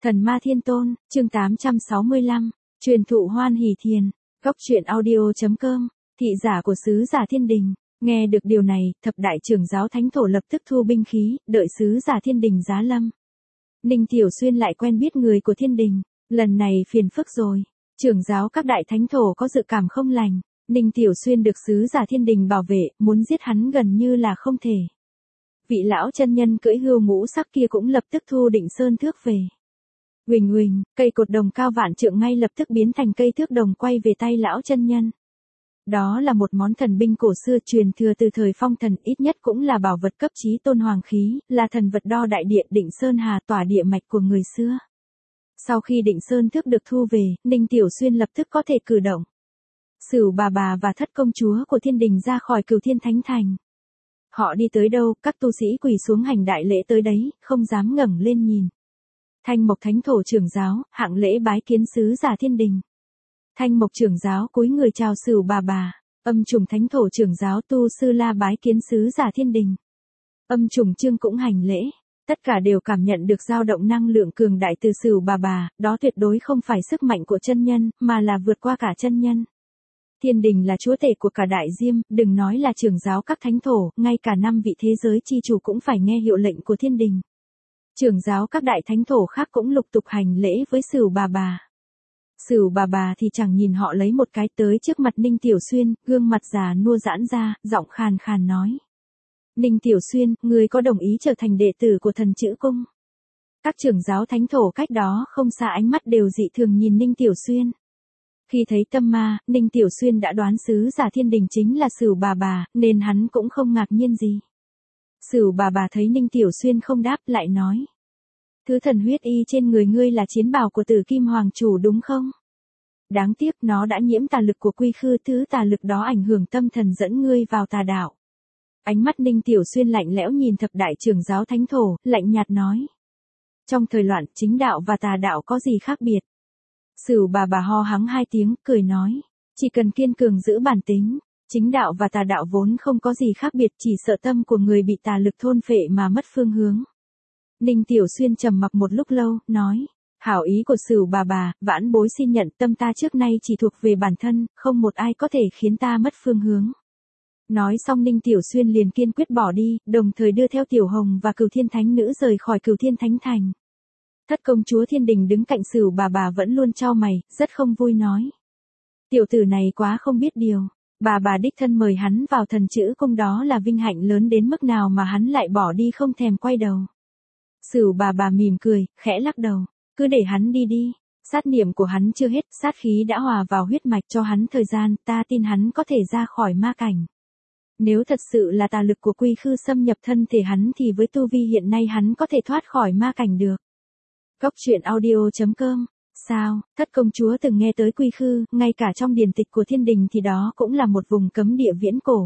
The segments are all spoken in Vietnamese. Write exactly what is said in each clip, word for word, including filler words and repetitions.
Thần Ma Thiên Tôn, chương tám trăm sáu mươi lăm, truyền thụ Hoan Hỷ Thiền, góc truyện audio.com, thị giả của sứ giả Thiên Đình. Nghe được điều này, thập đại trưởng giáo thánh thổ lập tức thu binh khí, đợi sứ giả Thiên Đình giá lâm. Ninh Tiểu Xuyên lại quen biết người của Thiên Đình, lần này phiền phức rồi. Trưởng giáo các đại thánh thổ có dự cảm không lành, Ninh Tiểu Xuyên được sứ giả Thiên Đình bảo vệ, muốn giết hắn gần như là không thể. Vị lão chân nhân cưỡi hươu ngũ sắc kia cũng lập tức thu Định Sơn thước về. Huỳnh huỳnh, cây cột đồng cao vạn trượng ngay lập tức biến thành cây thước đồng quay về tay lão chân nhân. Đó là một món thần binh cổ xưa truyền thừa từ thời Phong Thần, ít nhất cũng là bảo vật cấp chí tôn hoàng khí, là thần vật đo đại địa Định Sơn Hà, tỏa địa mạch của người xưa. Sau khi Định Sơn thước được thu về, Ninh Tiểu Xuyên lập tức có thể cử động. Sửu bà bà và thất công chúa của Thiên Đình ra khỏi Cửu Thiên Thánh Thành. Họ đi tới đâu, các tu sĩ quỳ xuống hành đại lễ tới đấy, không dám ngẩng lên nhìn. Thanh Mộc Thánh Thổ trưởng giáo, hạng lễ bái kiến sứ giả Thiên Đình. Thanh Mộc trưởng giáo cúi người chào Sửu bà bà. Âm Trùng Thánh Thổ trưởng giáo Tu Sư La bái kiến sứ giả Thiên Đình. Âm Trùng Trương cũng hành lễ. Tất cả đều cảm nhận được dao động năng lượng cường đại từ Sửu bà bà, đó tuyệt đối không phải sức mạnh của chân nhân, mà là vượt qua cả chân nhân. Thiên Đình là chúa tể của cả đại diêm, đừng nói là trưởng giáo các thánh thổ, ngay cả năm vị thế giới chi chủ cũng phải nghe hiệu lệnh của Thiên Đình. Trưởng giáo các đại thánh thổ khác cũng lục tục hành lễ với Sửu bà bà. Sửu bà bà thì chẳng nhìn họ lấy một cái tới trước mặt Ninh Tiểu Xuyên, gương mặt già nua giãn ra, giọng khàn khàn nói. Ninh Tiểu Xuyên, ngươi có đồng ý trở thành đệ tử của thần chữ cung? Các trưởng giáo thánh thổ cách đó không xa ánh mắt đều dị thường nhìn Ninh Tiểu Xuyên. Khi thấy tâm ma, Ninh Tiểu Xuyên đã đoán sứ giả Thiên Đình chính là Sửu bà bà, nên hắn cũng không ngạc nhiên gì. Sửu bà bà thấy Ninh Tiểu Xuyên không đáp lại nói. Thứ thần huyết y trên người ngươi là chiến bào của Tử Kim Hoàng Chủ đúng không? Đáng tiếc nó đã nhiễm tà lực của Quy Khư, thứ tà lực đó ảnh hưởng tâm thần dẫn ngươi vào tà đạo. Ánh mắt Ninh Tiểu Xuyên lạnh lẽo nhìn thập đại trưởng giáo thánh thổ, lạnh nhạt nói. Trong thời loạn, chính đạo và tà đạo có gì khác biệt? Sửu bà bà ho hắng hai tiếng, cười nói. Chỉ cần kiên cường giữ bản tính, chính đạo và tà đạo vốn không có gì khác biệt, chỉ sợ tâm của người bị tà lực thôn phệ mà mất phương hướng. Ninh Tiểu Xuyên trầm mặc một lúc lâu, nói. Hảo ý của Sửu bà bà, vãn bối xin nhận, tâm ta trước nay chỉ thuộc về bản thân, không một ai có thể khiến ta mất phương hướng. Nói xong Ninh Tiểu Xuyên liền kiên quyết bỏ đi, đồng thời đưa theo Tiểu Hồng và Cửu Thiên Thánh Nữ rời khỏi Cửu Thiên Thánh Thành. Thất công chúa Thiên Đình đứng cạnh Sửu bà bà vẫn luôn chau mày, rất không vui nói. Tiểu tử này quá không biết điều, bà bà đích thân mời hắn vào thần chữ cung đó là vinh hạnh lớn đến mức nào mà hắn lại bỏ đi không thèm quay đầu. Sửu bà bà mỉm cười, khẽ lắc đầu, cứ để hắn đi đi, sát niệm của hắn chưa hết, sát khí đã hòa vào huyết mạch, cho hắn thời gian, ta tin hắn có thể ra khỏi ma cảnh. Nếu thật sự là tà lực của Quy Khư xâm nhập thân thể hắn thì với tu vi hiện nay hắn có thể thoát khỏi ma cảnh được. Góc truyện audio.com. Sao, thất công chúa từng nghe tới Quy Khư, ngay cả trong điển tịch của Thiên Đình thì đó cũng là một vùng cấm địa viễn cổ.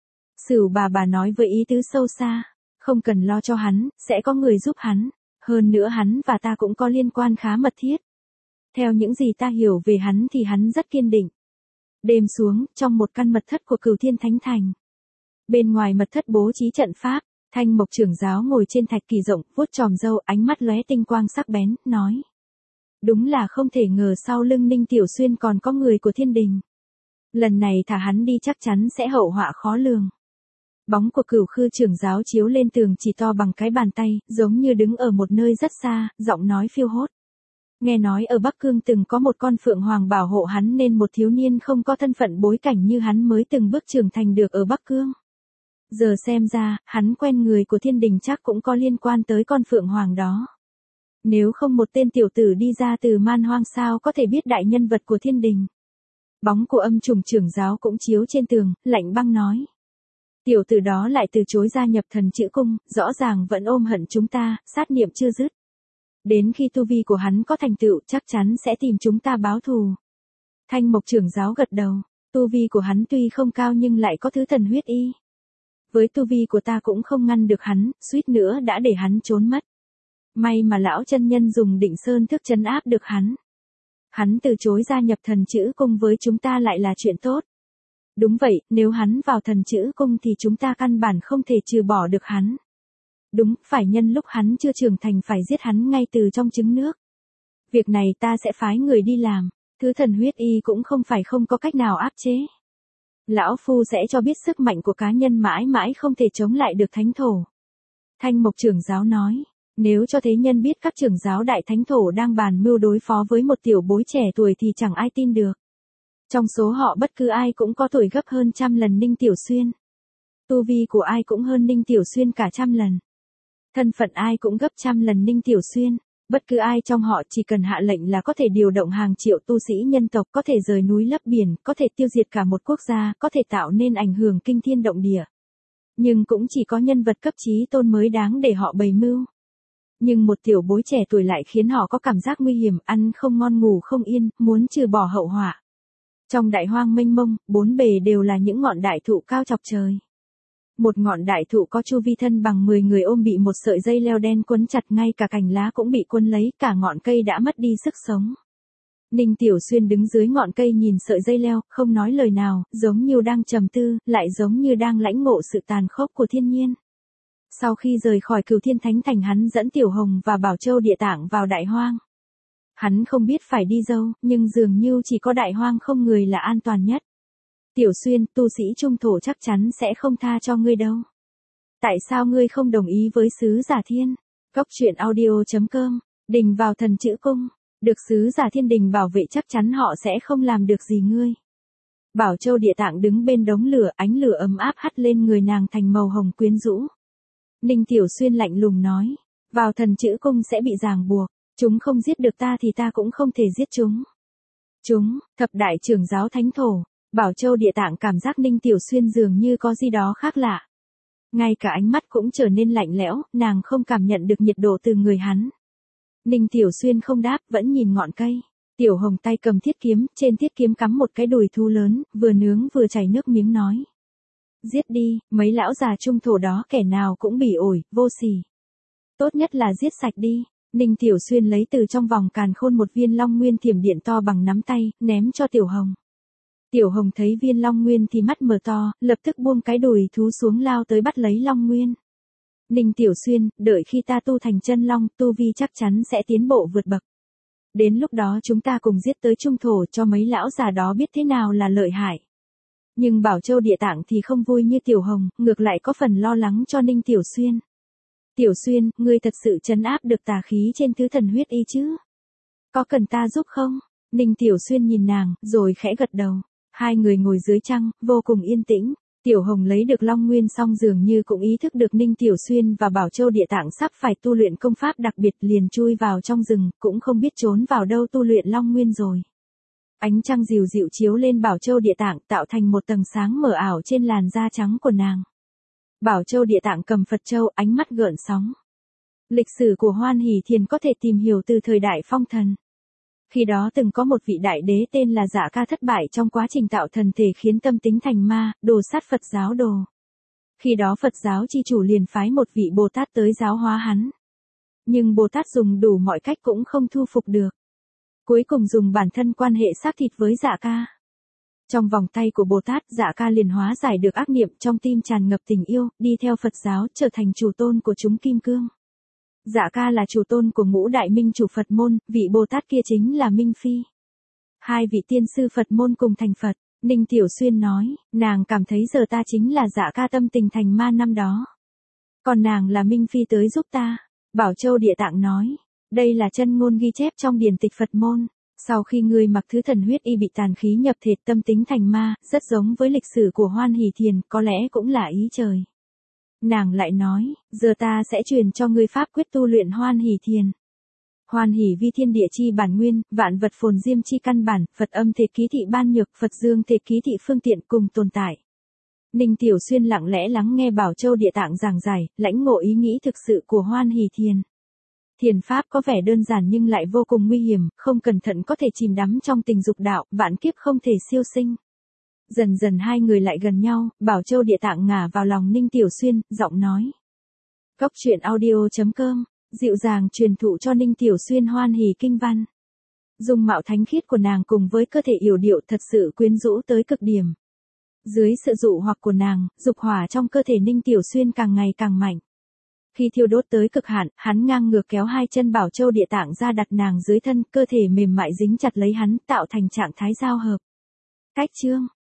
Sửu bà bà nói với ý tứ sâu xa, không cần lo cho hắn, sẽ có người giúp hắn, hơn nữa hắn và ta cũng có liên quan khá mật thiết. Theo những gì ta hiểu về hắn thì hắn rất kiên định. Đêm xuống, trong một căn mật thất của Cửu Thiên Thánh Thành. Bên ngoài mật thất bố trí trận pháp, Thanh Mộc trưởng giáo ngồi trên thạch kỳ rộng, vuốt tròm râu, ánh mắt lóe tinh quang sắc bén, nói. Đúng là không thể ngờ sau lưng Ninh Tiểu Xuyên còn có người của Thiên Đình. Lần này thả hắn đi chắc chắn sẽ hậu họa khó lường. Bóng của Cửu Khư trưởng giáo chiếu lên tường chỉ to bằng cái bàn tay, giống như đứng ở một nơi rất xa, giọng nói phiêu hốt. Nghe nói ở Bắc Cương từng có một con phượng hoàng bảo hộ hắn nên một thiếu niên không có thân phận bối cảnh như hắn mới từng bước trưởng thành được ở Bắc Cương. Giờ xem ra, hắn quen người của Thiên Đình chắc cũng có liên quan tới con phượng hoàng đó. Nếu không một tên tiểu tử đi ra từ man hoang sao có thể biết đại nhân vật của Thiên Đình. Bóng của Âm Trùng trưởng giáo cũng chiếu trên tường, lạnh băng nói. Tiểu tử đó lại từ chối gia nhập thần chữ cung, rõ ràng vẫn ôm hận chúng ta, sát niệm chưa dứt. Đến khi tu vi của hắn có thành tựu chắc chắn sẽ tìm chúng ta báo thù. Thanh Mộc trưởng giáo gật đầu, tu vi của hắn tuy không cao nhưng lại có thứ thần huyết y. Với tu vi của ta cũng không ngăn được hắn, suýt nữa đã để hắn trốn mất. May mà lão chân nhân dùng Định Sơn thức trấn áp được hắn. Hắn từ chối gia nhập thần chữ cung với chúng ta lại là chuyện tốt. Đúng vậy, nếu hắn vào thần chữ cung thì chúng ta căn bản không thể trừ bỏ được hắn. Đúng, phải nhân lúc hắn chưa trưởng thành phải giết hắn ngay từ trong trứng nước. Việc này ta sẽ phái người đi làm, thứ thần huyết y cũng không phải không có cách nào áp chế. Lão Phu sẽ cho biết sức mạnh của cá nhân mãi mãi không thể chống lại được thánh thổ. Thanh Mộc trưởng giáo nói, nếu cho thế nhân biết các trưởng giáo đại thánh thổ đang bàn mưu đối phó với một tiểu bối trẻ tuổi thì chẳng ai tin được. Trong số họ bất cứ ai cũng có tuổi gấp hơn trăm lần Ninh Tiểu Xuyên. Tu vi của ai cũng hơn Ninh Tiểu Xuyên cả trăm lần. Thân phận ai cũng gấp trăm lần Ninh Tiểu Xuyên. Bất cứ ai trong họ chỉ cần hạ lệnh là có thể điều động hàng triệu tu sĩ nhân tộc, có thể rời núi lấp biển, có thể tiêu diệt cả một quốc gia, có thể tạo nên ảnh hưởng kinh thiên động địa. Nhưng cũng chỉ có nhân vật cấp chí tôn mới đáng để họ bày mưu. Nhưng một tiểu bối trẻ tuổi lại khiến họ có cảm giác nguy hiểm, ăn không ngon ngủ không yên, muốn trừ bỏ hậu họa. Trong đại hoang mênh mông, bốn bề đều là những ngọn đại thụ cao chọc trời. Một ngọn đại thụ có chu vi thân bằng mười người ôm bị một sợi dây leo đen quấn chặt, ngay cả cành lá cũng bị quấn lấy, cả ngọn cây đã mất đi sức sống. Ninh Tiểu Xuyên đứng dưới ngọn cây nhìn sợi dây leo, không nói lời nào, giống như đang trầm tư, lại giống như đang lãnh ngộ sự tàn khốc của thiên nhiên. Sau khi rời khỏi Cửu Thiên Thánh Thành, hắn dẫn Tiểu Hồng và Bảo Châu Địa Tạng vào đại hoang. Hắn không biết phải đi đâu, nhưng dường như chỉ có đại hoang không người là an toàn nhất. Tiểu Xuyên, tu sĩ trung thổ chắc chắn sẽ không tha cho ngươi đâu. Tại sao ngươi không đồng ý với sứ giả thiên? Góc truyện audio chấm com, đình vào thần chữ cung, được sứ giả thiên đình bảo vệ chắc chắn họ sẽ không làm được gì ngươi. Bảo Châu Địa Tạng đứng bên đống lửa, ánh lửa ấm áp hắt lên người nàng thành màu hồng quyến rũ. Ninh Tiểu Xuyên lạnh lùng nói, vào thần chữ cung sẽ bị ràng buộc, chúng không giết được ta thì ta cũng không thể giết chúng. Chúng, thập đại trưởng giáo thánh thổ. Bảo Châu Địa Tạng cảm giác Ninh Tiểu Xuyên dường như có gì đó khác lạ. Ngay cả ánh mắt cũng trở nên lạnh lẽo, nàng không cảm nhận được nhiệt độ từ người hắn. Ninh Tiểu Xuyên không đáp, vẫn nhìn ngọn cây. Tiểu Hồng tay cầm thiết kiếm, trên thiết kiếm cắm một cái đùi thú lớn, vừa nướng vừa chảy nước miếng nói. Giết đi, mấy lão già trung thổ đó kẻ nào cũng bỉ ổi, vô sỉ. Tốt nhất là giết sạch đi. Ninh Tiểu Xuyên lấy từ trong vòng càn khôn một viên long nguyên thiểm điện to bằng nắm tay, ném cho Tiểu Hồng. Tiểu Hồng thấy viên long nguyên thì mắt mở to, lập tức buông cái đùi thú xuống lao tới bắt lấy long nguyên. Ninh Tiểu Xuyên, đợi khi ta tu thành chân long, tu vi chắc chắn sẽ tiến bộ vượt bậc. Đến lúc đó chúng ta cùng giết tới trung thổ cho mấy lão già đó biết thế nào là lợi hại. Nhưng Bảo Châu Địa Tạng thì không vui như Tiểu Hồng, ngược lại có phần lo lắng cho Ninh Tiểu Xuyên. Tiểu Xuyên, ngươi thật sự trấn áp được tà khí trên thứ thần huyết y chứ? Có cần ta giúp không? Ninh Tiểu Xuyên nhìn nàng, rồi khẽ gật đầu. Hai người ngồi dưới trăng, vô cùng yên tĩnh. Tiểu Hồng lấy được Long Nguyên xong dường như cũng ý thức được Ninh Tiểu Xuyên và Bảo Châu Địa Tạng sắp phải tu luyện công pháp đặc biệt, liền chui vào trong rừng, cũng không biết trốn vào đâu tu luyện Long Nguyên rồi. Ánh trăng dịu dịu chiếu lên Bảo Châu Địa Tạng, tạo thành một tầng sáng mờ ảo trên làn da trắng của nàng. Bảo Châu Địa Tạng cầm Phật Châu, ánh mắt gợn sóng. Lịch sử của Hoan Hỷ Thiền có thể tìm hiểu từ thời đại phong thần. Khi đó từng có một vị đại đế tên là Dạ Ca thất bại trong quá trình tạo thần thể khiến tâm tính thành ma, đồ sát Phật giáo đồ. Khi đó Phật giáo chi chủ liền phái một vị Bồ Tát tới giáo hóa hắn. Nhưng Bồ Tát dùng đủ mọi cách cũng không thu phục được. Cuối cùng dùng bản thân quan hệ xác thịt với Dạ Ca. Trong vòng tay của Bồ Tát, Dạ Ca liền hóa giải được ác niệm, trong tim tràn ngập tình yêu, đi theo Phật giáo trở thành chủ tôn của chúng kim cương. Dạ Ca là chủ tôn của ngũ đại minh chủ Phật môn, vị Bồ Tát kia chính là Minh Phi. Hai vị tiên sư Phật môn cùng thành Phật. Ninh Tiểu Xuyên nói, nàng cảm thấy giờ ta chính là Dạ Ca tâm tình thành ma năm đó. Còn nàng là Minh Phi tới giúp ta. Bảo Châu Địa Tạng nói, đây là chân ngôn ghi chép trong điển tịch Phật môn. Sau khi ngươi mặc thứ thần huyết y bị tàn khí nhập thịt tâm tính thành ma, rất giống với lịch sử của Hoan Hỷ Thiền, có lẽ cũng là ý trời. Nàng lại nói, giờ ta sẽ truyền cho ngươi pháp quyết tu luyện Hoan Hỷ Thiền. Hoan hỷ vi thiên địa chi bản nguyên, vạn vật phồn diêm chi căn bản, Phật âm thể ký thị ban nhược, Phật dương thể ký thị phương tiện cùng tồn tại. Ninh Tiểu Xuyên lặng lẽ lắng nghe Bảo Châu Địa Tạng giảng giải, lãnh ngộ ý nghĩ thực sự của Hoan Hỷ Thiền. Thiền pháp có vẻ đơn giản nhưng lại vô cùng nguy hiểm, không cẩn thận có thể chìm đắm trong tình dục đạo, vạn kiếp không thể siêu sinh. Dần dần hai người lại gần nhau, Bảo Châu Địa Tạng ngả vào lòng Ninh Tiểu Xuyên, giọng nói. Góc truyện audio chấm com, dịu dàng truyền thụ cho Ninh Tiểu Xuyên Hoan Hỷ kinh văn. Dung mạo thánh khiết của nàng cùng với cơ thể yểu điệu thật sự quyến rũ tới cực điểm. Dưới sự dụ hoặc của nàng, dục hỏa trong cơ thể Ninh Tiểu Xuyên càng ngày càng mạnh. Khi thiêu đốt tới cực hạn, hắn ngang ngược kéo hai chân Bảo Châu Địa Tạng ra đặt nàng dưới thân, cơ thể mềm mại dính chặt lấy hắn, tạo thành trạng thái giao hợp. Cách chương